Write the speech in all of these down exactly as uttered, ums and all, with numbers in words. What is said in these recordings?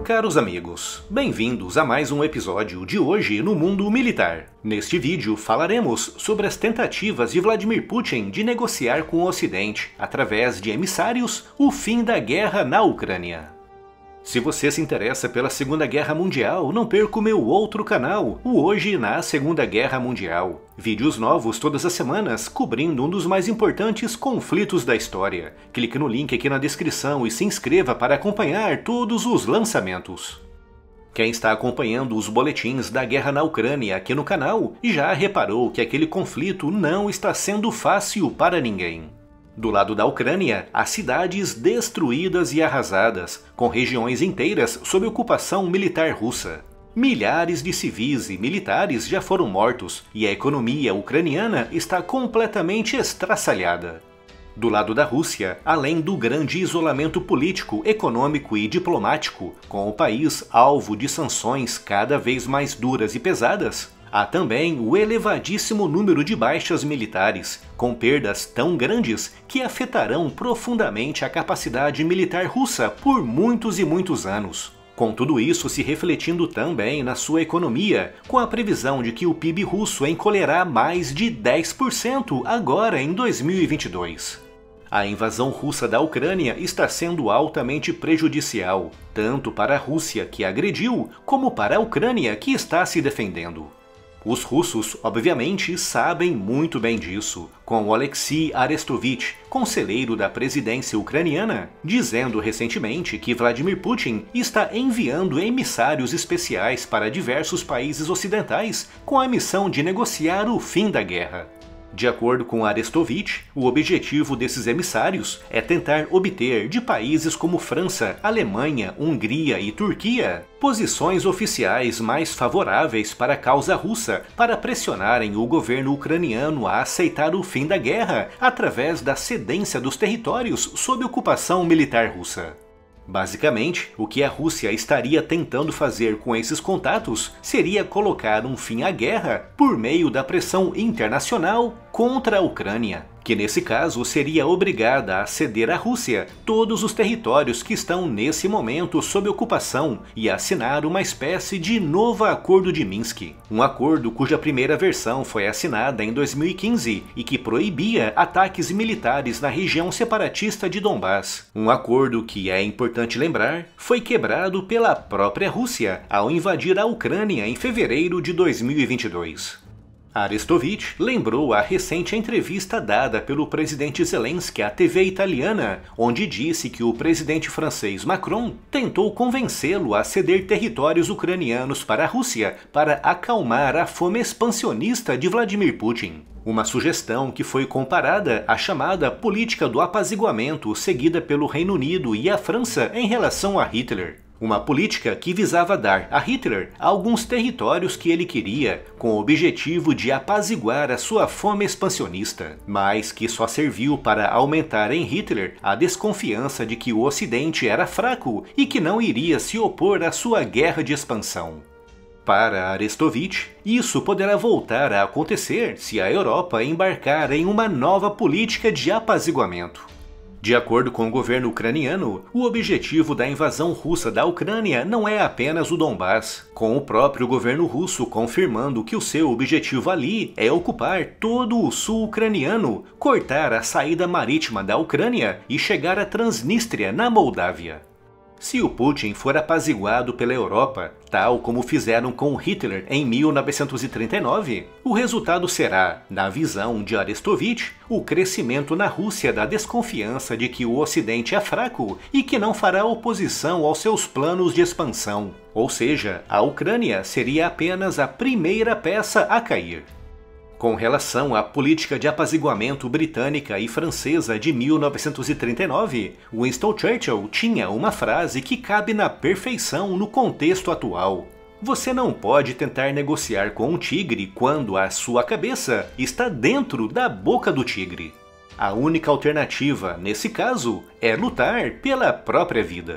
Caros amigos, bem-vindos a mais um episódio de Hoje no Mundo Militar. Neste vídeo falaremos sobre as tentativas de Vladimir Putin de negociar com o Ocidente, através de emissários, o fim da guerra na Ucrânia. Se você se interessa pela Segunda Guerra Mundial, não perca o meu outro canal, o Hoje na Segunda Guerra Mundial. Vídeos novos todas as semanas, cobrindo um dos mais importantes conflitos da história. Clique no link aqui na descrição e se inscreva para acompanhar todos os lançamentos. Quem está acompanhando os boletins da guerra na Ucrânia aqui no canal, já reparou que aquele conflito não está sendo fácil para ninguém. Do lado da Ucrânia, há cidades destruídas e arrasadas, com regiões inteiras sob ocupação militar russa. Milhares de civis e militares já foram mortos e a economia ucraniana está completamente estraçalhada. Do lado da Rússia, além do grande isolamento político, econômico e diplomático, com o país alvo de sanções cada vez mais duras e pesadas, há também o elevadíssimo número de baixas militares, com perdas tão grandes que afetarão profundamente a capacidade militar russa por muitos e muitos anos. Com tudo isso se refletindo também na sua economia, com a previsão de que o P I B russo encolherá mais de dez por cento agora em dois mil e vinte e dois. A invasão russa da Ucrânia está sendo altamente prejudicial, tanto para a Rússia, que agrediu, como para a Ucrânia, que está se defendendo. Os russos, obviamente, sabem muito bem disso, com Alexei Arestovich, conselheiro da presidência ucraniana, dizendo recentemente que Vladimir Putin está enviando emissários especiais para diversos países ocidentais com a missão de negociar o fim da guerra. De acordo com Arestovich, o objetivo desses emissários é tentar obter de países como França, Alemanha, Hungria e Turquia posições oficiais mais favoráveis para a causa russa, para pressionarem o governo ucraniano a aceitar o fim da guerra através da cedência dos territórios sob ocupação militar russa. Basicamente, o que a Rússia estaria tentando fazer com esses contatos seria colocar um fim à guerra por meio da pressão internacional contra a Ucrânia, que nesse caso seria obrigada a ceder à Rússia todos os territórios que estão nesse momento sob ocupação e assinar uma espécie de novo Acordo de Minsk, um acordo cuja primeira versão foi assinada em dois mil e quinze e que proibia ataques militares na região separatista de Donbás, um acordo que, é importante lembrar, foi quebrado pela própria Rússia ao invadir a Ucrânia em fevereiro de dois mil e vinte e dois. Arestovich lembrou a recente entrevista dada pelo presidente Zelensky à T V italiana, onde disse que o presidente francês Macron tentou convencê-lo a ceder territórios ucranianos para a Rússia para acalmar a fome expansionista de Vladimir Putin. Uma sugestão que foi comparada à chamada política do apaziguamento seguida pelo Reino Unido e a França em relação a Hitler. Uma política que visava dar a Hitler alguns territórios que ele queria, com o objetivo de apaziguar a sua fome expansionista, mas que só serviu para aumentar em Hitler a desconfiança de que o Ocidente era fraco e que não iria se opor à sua guerra de expansão. Para Arestovich, isso poderá voltar a acontecer se a Europa embarcar em uma nova política de apaziguamento. De acordo com o governo ucraniano, o objetivo da invasão russa da Ucrânia não é apenas o Donbás, com o próprio governo russo confirmando que o seu objetivo ali é ocupar todo o sul ucraniano, cortar a saída marítima da Ucrânia e chegar à Transnistria, na Moldávia. Se o Putin for apaziguado pela Europa, tal como fizeram com Hitler em mil novecentos e trinta e nove, o resultado será, na visão de Arestovich, o crescimento na Rússia da desconfiança de que o Ocidente é fraco e que não fará oposição aos seus planos de expansão. Ou seja, a Ucrânia seria apenas a primeira peça a cair. Com relação à política de apaziguamento britânica e francesa de mil novecentos e trinta e nove, Winston Churchill tinha uma frase que cabe na perfeição no contexto atual. Você não pode tentar negociar com um tigre quando a sua cabeça está dentro da boca do tigre. A única alternativa, nesse caso, é lutar pela própria vida.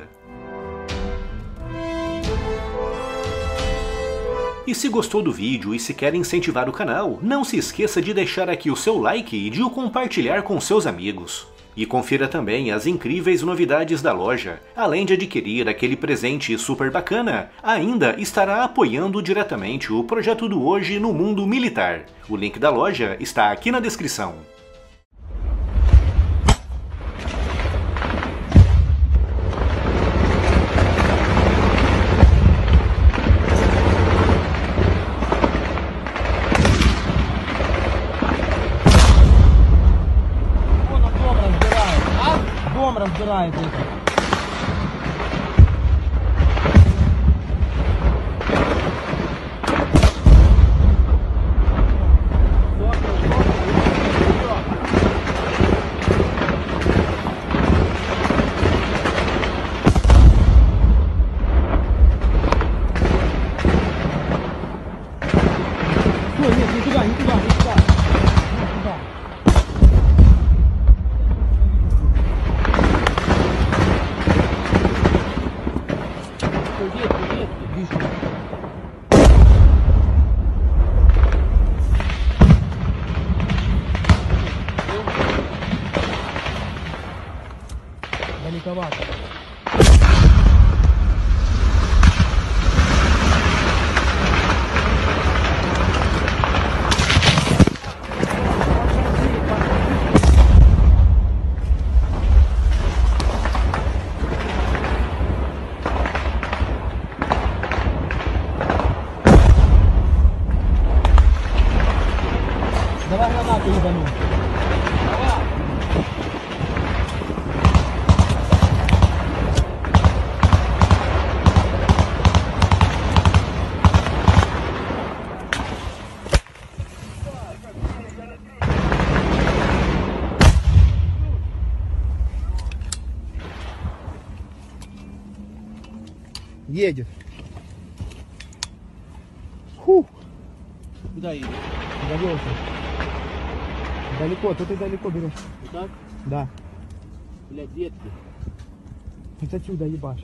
E se gostou do vídeo e se quer incentivar o canal, não se esqueça de deixar aqui o seu like e de o compartilhar com seus amigos. E confira também as incríveis novidades da loja. Além de adquirir aquele presente super bacana, ainda estará apoiando diretamente o projeto do Hoje no Mundo Militar. O link da loja está aqui na descrição. Дом разбирает это. Нет, нет, не туда, не туда, не туда. Не туда. Далековато. Давай гранату ебану. Давай. Едет. Фух. Куда едет? Довелся. Далеко, тут и далеко берешь. Вот так? Да. Блять, ветки. Вот отсюда ебашь.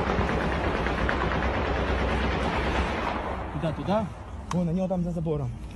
Куда, туда? Вон, они вот там за забором.